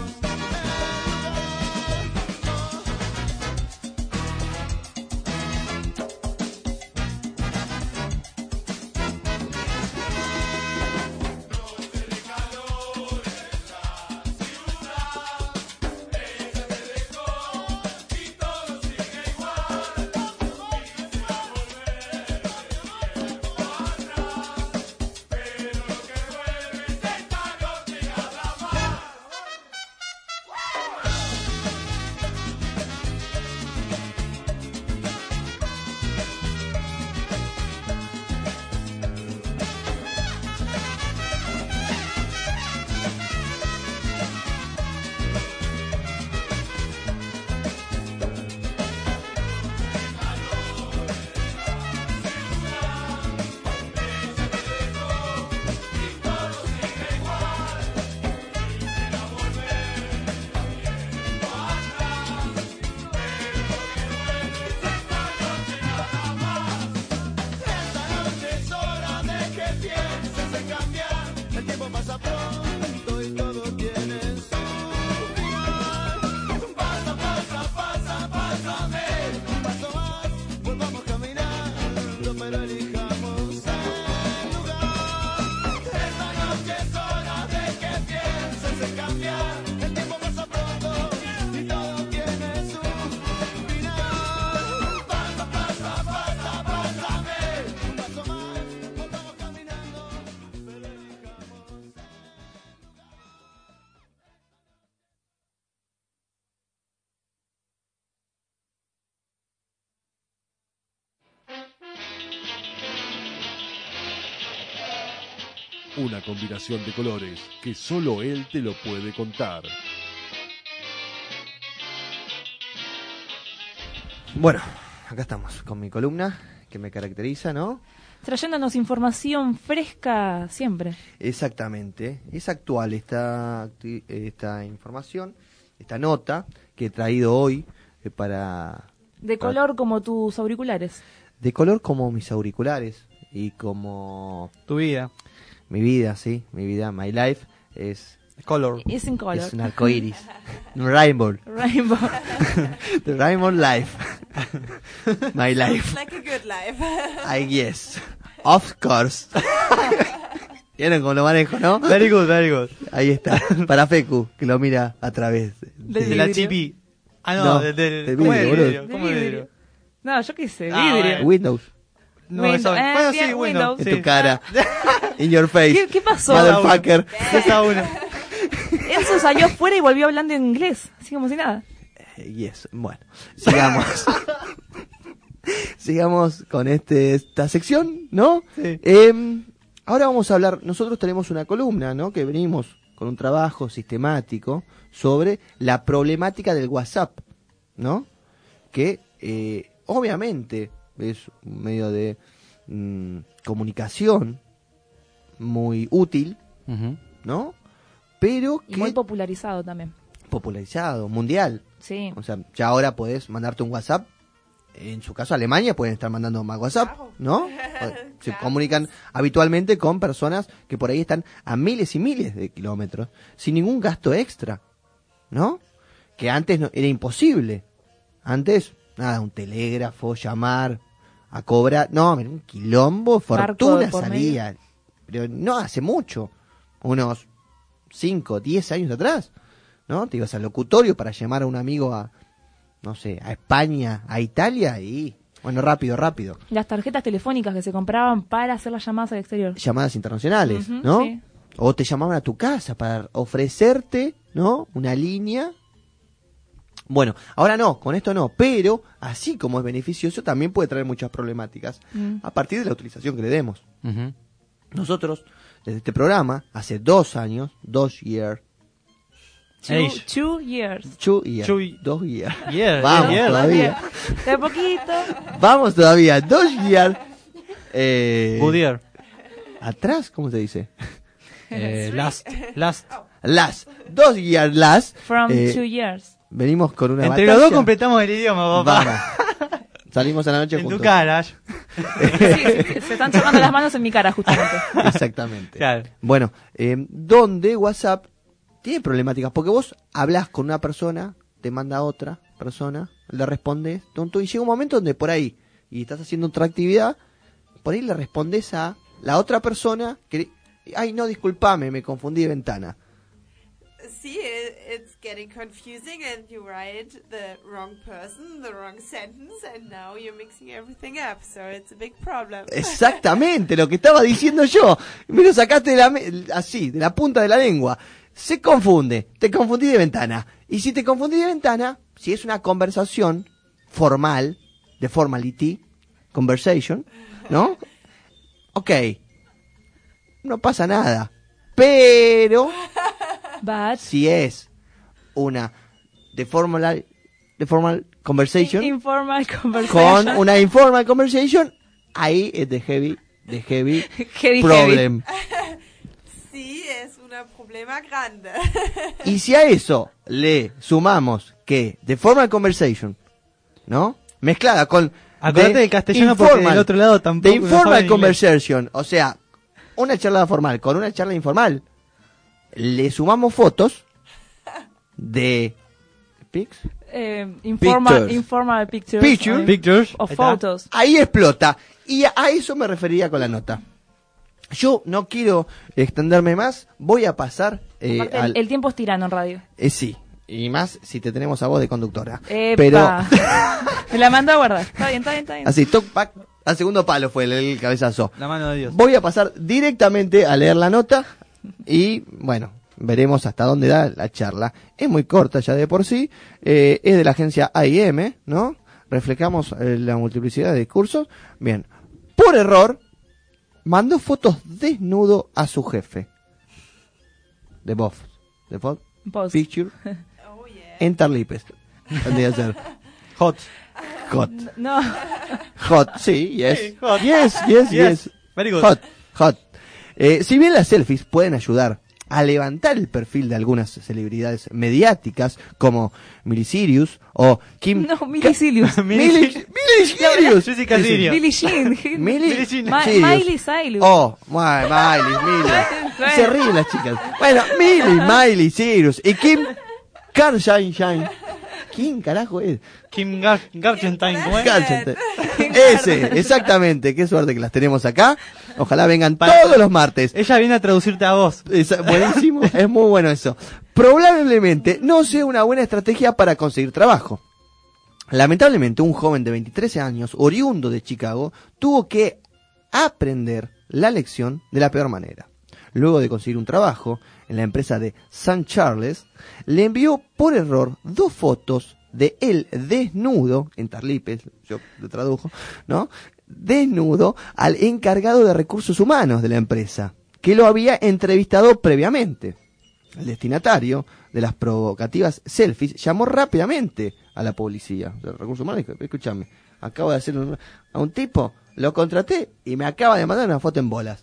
una combinación de colores que solo él te lo puede contar. Bueno, acá estamos con mi columna que me caracteriza, ¿no? Trayéndonos información fresca siempre. Exactamente, es actual esta, esta información, esta nota que he traído hoy eh, para... De para, color como tus auriculares. De color como mis auriculares y como... Tu vida. Mi vida, sí, mi vida, my life es... Color. Es en color. Es un arcoíris. Un rainbow. Rainbow. The rainbow life. My life. Like a good life. I guess. Of course. ¿Vieron cómo lo manejo, no? Very good, very good. Ahí está. Para Fecu, que lo mira a través de, de la chipi. Ah, no, no de, de, de ¿cómo vidrio, es boludo. vidrio? ¿Cómo es vidrio? No, yo qué sé, Ah, vidrio. bueno. Windows. No, Windows. eso. Eh, Bueno, bien, sí, Windows. Windows. En Sí. tu cara. In your face. ¿Qué, qué pasó? Motherfucker. tres a uno. Eso salió afuera y volvió hablando en inglés, así como si nada. Eh, Yes. Bueno, sigamos. Sigamos con este esta sección, ¿no? Sí. Eh, ahora vamos a hablar, nosotros tenemos una columna, ¿no? Que venimos con un trabajo sistemático sobre la problemática del WhatsApp, ¿no? Que eh, obviamente es un medio de mm, comunicación muy útil, Uh-huh. ¿no? Pero Y que muy popularizado también. popularizado, mundial. Sí. O sea, ya ahora podés mandarte un WhatsApp. En su caso, Alemania pueden estar mandando más WhatsApp, ¿no? Se Claro. comunican habitualmente con personas que por ahí están a miles y miles de kilómetros, sin ningún gasto extra, ¿no? Que antes no, era imposible. Antes, nada, un telégrafo, llamar, a cobrar. No, un quilombo, fortuna por salía. Pero no hace mucho, unos cinco, diez años atrás, ¿no? Te ibas al locutorio para llamar a un amigo a, no sé, a España, a Italia y, bueno, rápido, rápido. Las tarjetas telefónicas que se compraban para hacer las llamadas al exterior. Llamadas internacionales, Ujú, ¿no? sí. O te llamaban a tu casa para ofrecerte, ¿no? Una línea. Bueno, ahora no, con esto no, pero así como es beneficioso, también puede traer muchas problemáticas Mm. a partir de la utilización que le demos. Uh-huh. Nosotros, desde este programa, hace dos años, dos years, Two, Age. two years. two years, Two y- dos years. Yeah, Vamos yeah, todavía, De a poquito. vamos todavía, dos years. Eh, Good year. Atrás, ¿cómo se dice? Eh, last. Last. Las, dos years las. From eh, two years. venimos con una Entre batalla. los dos completamos el idioma, papá. Vamos. Salimos a la noche En juntos. tu cara. Sí, sí, se están chocando las manos en mi cara, justamente. Exactamente. Claro. Bueno, eh, donde WhatsApp tiene problemáticas, porque vos hablas con una persona, te manda a otra persona, le respondes, tonto, y llega un momento donde por ahí, y estás haciendo otra actividad, por ahí le respondes a la otra persona que, ay no, discúlpame, me confundí de ventana. See, it, it's getting confusing, and you write the wrong person, the wrong sentence, and now you're mixing everything up. So it's a big problem. Exactamente, lo que estaba diciendo yo. Me lo sacaste de la, me- así, de la punta de la lengua. Se confunde, te confundí de ventana. Y si te confundí de ventana, si es una conversación formal, de formality, conversation, ¿no? Ok, no pasa nada. Pero But si es una de formal, de formal conversation, informal conversation. con una informal conversation, ahí es de heavy, de heavy, Heavy, problem. Sí, es un problema grande. Y si a eso le sumamos que de formal conversation, ¿no? Mezclada con Acordate del castellano porque del otro lado tampoco de no informal saben inglés. conversation, o sea, una charla formal con una charla informal, le sumamos fotos de pics, Eh, informal, Pictures. informal pictures. Picture. o- Pictures. O Ahí está. photos. ahí explota. Y a, a eso me refería con la nota. Yo no quiero extenderme más, voy a pasar eh, Aparte, al... el, el tiempo es tirano en radio. eh, sí, y más si te tenemos a vos de conductora. Epa. Pero... Me la mandó a guardar. Está bien, está bien, está bien. Así, toc, pac, al segundo palo fue el, el cabezazo. La mano de Dios. Voy a pasar directamente a leer la nota y, bueno, veremos hasta dónde da la charla. Es muy corta ya de por sí, eh, es de la agencia A I M, ¿no? Reflejamos eh, la multiplicidad de discursos. Bien, por error, mandó fotos desnudo a su jefe. De Boff. De Boff. Post. Picture. Oh, yeah. En Tarlipes. Tendría que ser. Hot. Hot. No. Hot, sí, yes. Sí, hot. Yes, yes, Yes. yes. Very good. Hot, hot. Eh, si bien las selfies pueden ayudar a levantar el perfil de algunas celebridades mediáticas como Miley Cyrus o Kim... No, Miley Cyrus. Miley, Miley Cyrus. Jessica Sirio. Billie Jean. Miley, Miley Cyrus. Ma- Cyrus. Miley Cyrus. Oh, my, Miley, Miley. Se ríen las chicas. Bueno, Miley, Miley Cyrus y Kim Kardashian. ¿Quién carajo es? Kim Gar Gargentine, ¿cómo es? Cállate. Ese, exactamente. Qué suerte que las tenemos acá. Ojalá vengan Para- todos los martes. Ella viene a traducirte a vos. Es buenísimo, es muy bueno eso. Probablemente no sea una buena estrategia para conseguir trabajo. Lamentablemente, un joven de veintitrés años, oriundo de Chicago, tuvo que aprender la lección de la peor manera. Luego de conseguir un trabajo en la empresa de Saint Charles, le envió por error dos fotos de él desnudo, en Tarlipes, yo lo tradujo, ¿no? Desnudo al encargado de recursos humanos de la empresa, que lo había entrevistado previamente. El destinatario de las provocativas selfies llamó rápidamente a la policía de recursos humanos y dijo, escúchame, acabo de hacer un- a un tipo, lo contraté y me acaba de mandar una foto en bolas.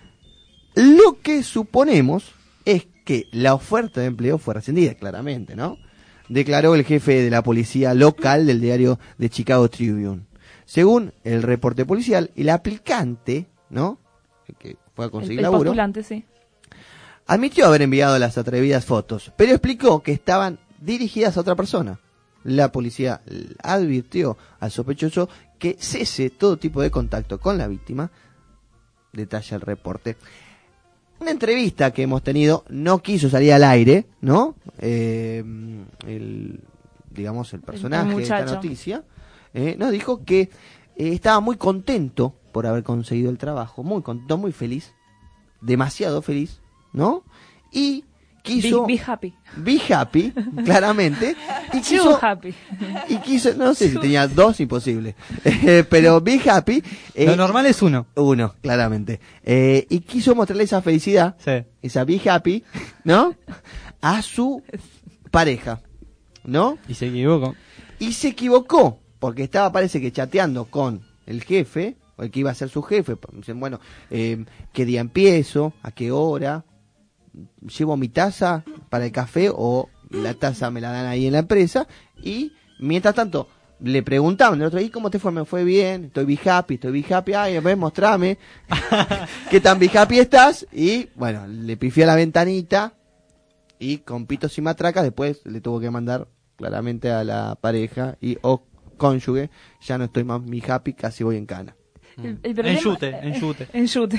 Lo que suponemos es que la oferta de empleo fue rescindida, claramente, ¿no? Declaró el jefe de la policía local del diario de Chicago Tribune. Según el reporte policial, el aplicante, ¿no? Que fue a El, conseguir el laburo, postulante, sí. admitió haber enviado las atrevidas fotos, pero explicó que estaban dirigidas a otra persona. La policía advirtió al sospechoso que cese todo tipo de contacto con la víctima, detalla el reporte. Una entrevista que hemos tenido no quiso salir al aire, ¿no? Eh, el, digamos, el personaje de esta muchacho. noticia, eh, nos dijo que eh, estaba muy contento por haber conseguido el trabajo, muy contento, muy feliz, demasiado feliz, ¿no? Y quiso... Be, be happy. Be happy, claramente. Y Too quiso, happy. y quiso, no sé si tenía dos, imposible. Eh, pero be happy. eh, Lo normal es uno. Uno, claramente. Eh, y quiso mostrarle esa felicidad, Sí. esa be happy, ¿no? A su pareja, ¿no? Y se equivocó. Y se equivocó, porque estaba, parece que chateando con el jefe, o el que iba a ser su jefe. Dicen, bueno, eh, ¿qué día empiezo? ¿A qué hora? ¿Llevo mi taza para el café o la taza me la dan ahí en la empresa? Y mientras tanto le preguntaban el otro, ¿y cómo te fue? Me fue bien, estoy be happy, estoy be happy, ay, a ver, mostrame qué tan be happy estás, y bueno, le pifié a la ventanita, y con pitos y matracas después le tuvo que mandar claramente a la pareja, y o cónyuge, ya no estoy más be happy, casi voy en cana. El, el problema, Enchute, enchute. Enchute.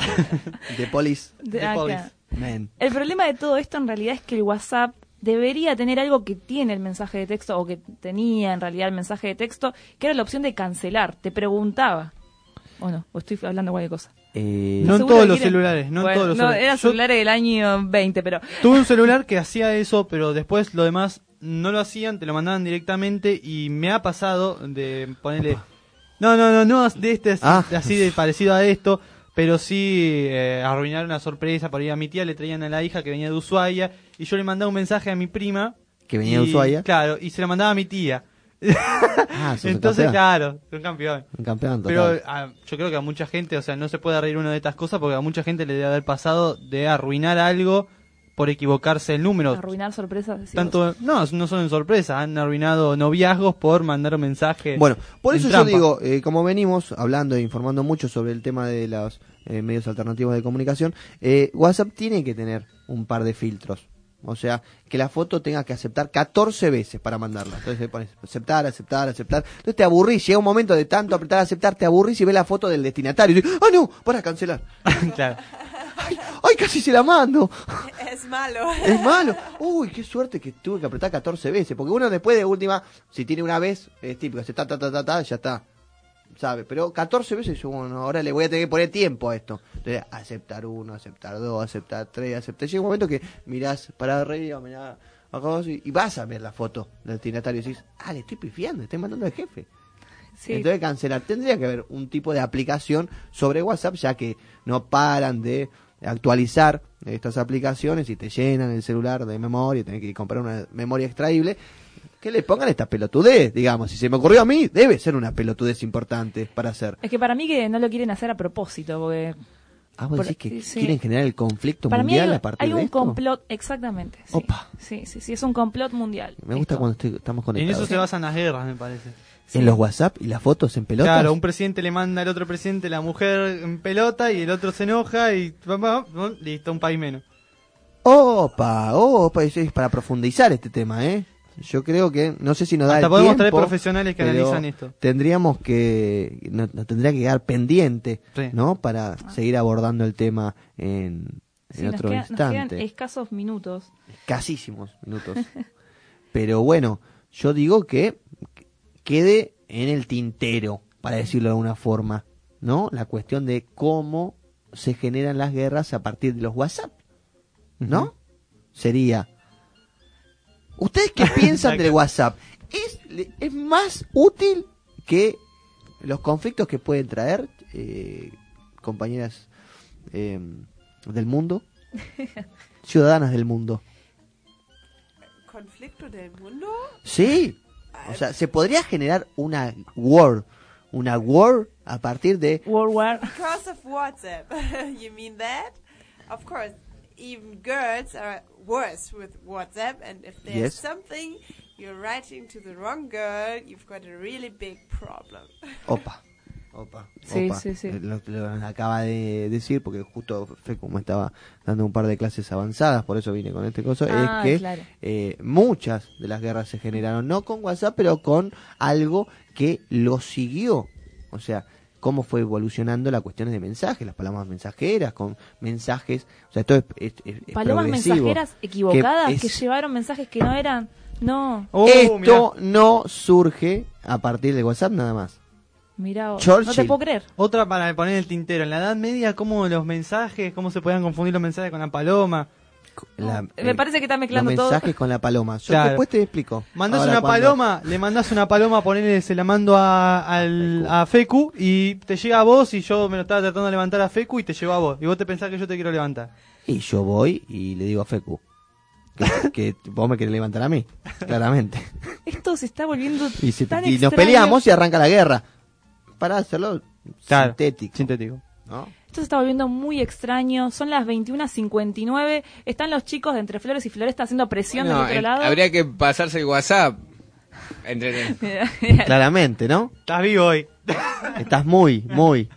De police. De De acá. police. Man. El problema de todo esto en realidad es que el WhatsApp debería tener algo que tiene el mensaje de texto, o que tenía en realidad el mensaje de texto, que era la opción de cancelar. Te preguntaba. O no, o estoy hablando de cualquier cosa. Eh, No en Seguro todos que los quieren- celulares, no en Bueno, todos los no, celulares. eran Yo celulares del año veinte, pero... tuve un celular que hacía eso, pero después lo demás no lo hacían, te lo mandaban directamente y me ha pasado de ponerle... No, no, no, no, de este así, Ah. así de parecido a esto, pero sí eh, arruinar una sorpresa. Por ahí a mi tía le traían a la hija que venía de Ushuaia y yo le mandaba un mensaje a mi prima. Que venía de y- Ushuaia. Claro, y se la mandaba a mi tía. Ah, sos un Entonces, campeón. claro, un campeón. Un campeón Pero total. ah, yo creo que a mucha gente, o sea, no se puede reír uno de estas cosas porque a mucha gente le debe haber pasado de arruinar algo por equivocarse el número. Arruinar sorpresas. decimos. Tanto, no, no son en sorpresa, han arruinado noviazgos por mandar un mensaje. Bueno, por en eso yo trampa. digo, eh, como venimos hablando e informando mucho sobre el tema de los eh, medios alternativos de comunicación, eh, WhatsApp tiene que tener un par de filtros. O sea, que la foto tenga que aceptar catorce veces para mandarla. Entonces le pones aceptar, aceptar, aceptar. Entonces te aburrís, llega un momento de tanto apretar aceptar, te aburrís y ves la foto del destinatario. Y dices, ¡ah, no! Para cancelar. Claro. ¡Ay, casi se la mando! Es malo. Es malo. Uy, qué suerte que tuve que apretar catorce veces. Porque uno después de última, si tiene una vez, es típico, hace ta, ta, ta, ta, ta, ya está. ¿Sabe? Pero catorce veces, yo, bueno, ahora le voy a tener que poner tiempo a esto. Entonces, aceptar uno, aceptar dos, aceptar tres, aceptar. Llega un momento que mirás para arriba, mirás acá y, y vas a ver la foto del destinatario y decís, ah, le estoy pifiando, le estoy mandando al jefe. Sí. Entonces cancelar. Tendría que haber un tipo de aplicación sobre WhatsApp, ya que no paran de actualizar estas aplicaciones y te llenan el celular de memoria, tenés que comprar una memoria extraíble, que le pongan esta pelotudez, digamos. Si se me ocurrió a mí, debe ser una pelotudez importante para hacer. Es que para mí que no lo quieren hacer a propósito, porque... Ah, vos por- decís que sí. quieren generar el conflicto Para mí mundial hay, a partir hay de un esto. complot, exactamente. Sí. Opa. Sí, sí, sí, es un complot mundial. Me gusta Esto. cuando estoy- estamos En conectados. eso se basan las guerras, me parece. En los WhatsApp y las fotos en pelotas. Claro, un presidente le manda al otro presidente la mujer en pelota y el otro se enoja y listo, un país menos. Opa, opa, eso es para profundizar este tema, ¿eh? Yo creo que, no sé si nos da Hasta el podemos tiempo, traer profesionales que pero analizan esto. Tendríamos que, nos, nos tendría que quedar pendiente, Sí. ¿no? Para seguir abordando el tema en, Sí, en nos, otro queda- nos quedan instante. escasos minutos. Escasísimos minutos. Pero bueno, yo digo que quede en el tintero, para decirlo de alguna forma, ¿no? La cuestión de cómo se generan las guerras a partir de los WhatsApp, ¿no? Ujú. Sería, ¿ustedes qué piensan del WhatsApp? ¿Es, le- es más útil que los conflictos que pueden traer, eh, compañeras eh, del mundo, ciudadanas del mundo? ¿Conflicto del mundo? Sí, o sea, se podría generar una war, una war a partir de... World War. Because of WhatsApp. You mean that? Of course, even girls are worse with WhatsApp, and if there's Yes. something you're writing to the wrong girl, you've got a really big problem. Opa, opa, Sí, opa. sí, sí. Eh, Lo, lo acaba de decir, porque justo Fecu me estaba dando un par de clases avanzadas, por eso vine con este coso, Ah, es que claro. eh, muchas de las guerras se generaron, no con WhatsApp, pero con algo que lo siguió. O sea, cómo fue evolucionando las cuestiones de mensajes, las palomas mensajeras, con mensajes, o sea, esto es, es- es- es Palomas progresivo. mensajeras equivocadas Que que, es- llevaron mensajes que no eran. No, Oh, Esto no surge a partir de WhatsApp nada más. mira, no te Churchill. puedo creer. Otra para poner en el tintero. En la Edad Media, cómo los mensajes, cómo se podían confundir los mensajes con la paloma. La- Me eh, parece que está mezclando los todo. mensajes con la paloma. Yo Claro. después te explico. Mandás Ahora una cuando- paloma, le mandás una paloma, ponele, se la mando a, al, a Fecu y te llega a vos y yo me lo estaba tratando de levantar a Fecu y te llegó a vos. Y vos te pensás que yo te quiero levantar. Y yo voy y le digo a Fecu que, que vos me querés levantar a mí, claramente. Esto se está volviendo Y, se- tan y nos extraño. peleamos y arranca la guerra. Para hacerlo Claro, sintético. Sintético. ¿no? Esto se está volviendo muy extraño. Son las veintiuna cincuenta y nueve. Están los chicos de Entre Flores y Floresta haciendo presión No, del otro el- lado. habría que pasarse el WhatsApp. Entretenido. Claramente, ¿no? Estás vivo hoy. Estás muy, muy.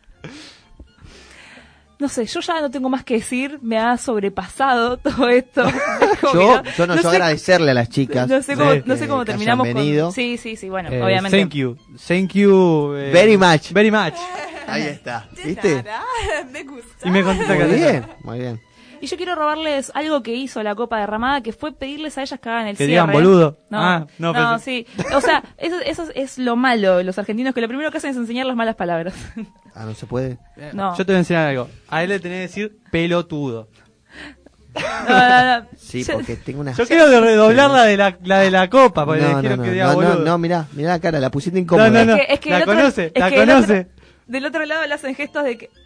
No sé, yo ya no tengo más que decir, me ha sobrepasado todo esto. Como Yo, que no- yo no, no yo sé- agradecerle a las chicas. No sé cómo, eh, no sé cómo que terminamos hayan venido. con... Sí, sí, sí, bueno, Eh, obviamente. Thank you. Thank you. eh, Very much. Very much. Ahí está. De ¿Viste? nada, me gusta. Y me contesta Muy que bien, muy bien. Y yo quiero robarles algo que hizo la Copa Derramada, que fue pedirles a ellas que hagan el Que cierre. digan boludo. No, Ah, no, no, pensé- sí. O sea, eso, eso es lo malo de los argentinos, que lo primero que hacen es enseñar las malas palabras. Ah, no se puede. No. Yo te voy a enseñar algo. A él le tenés que decir pelotudo. No, no, no. Sí, Yo- porque tengo una... Yo quiero de redoblar la de la, la de la copa, porque No, quiero no, que no, diga no, boludo. no, no, mirá, mirá la cara, la pusiste incómoda. No, no, no. Es que- es que La el otro- conoce, es la que el otro- conoce. del otro lado le hacen gestos de que...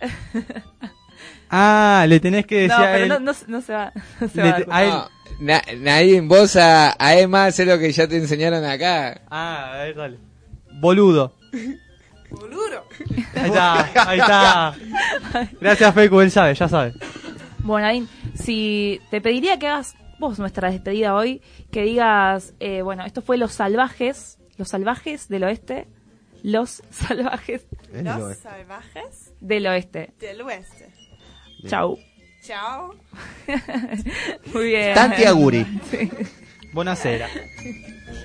Ah, le tenés que decir No, a pero él. no, no, no se va. No se Le va a te- dar a él. No, na- Nadie, vos a, a Emma hace lo que ya te enseñaron acá. Ah, a ver, dale. Boludo. Boludo. Ahí está, ahí está. Gracias, Fecu, él sabe, ya sabe. Bueno, Ain, si te pediría que hagas vos nuestra despedida hoy, que digas, eh, bueno, esto fue Los Salvajes, Los Salvajes del Oeste, Los Salvajes Es Los lo- salvajes del Oeste. del oeste. Chau. Chao. Muy bien. Tanti auguri. Sí. Buonasera.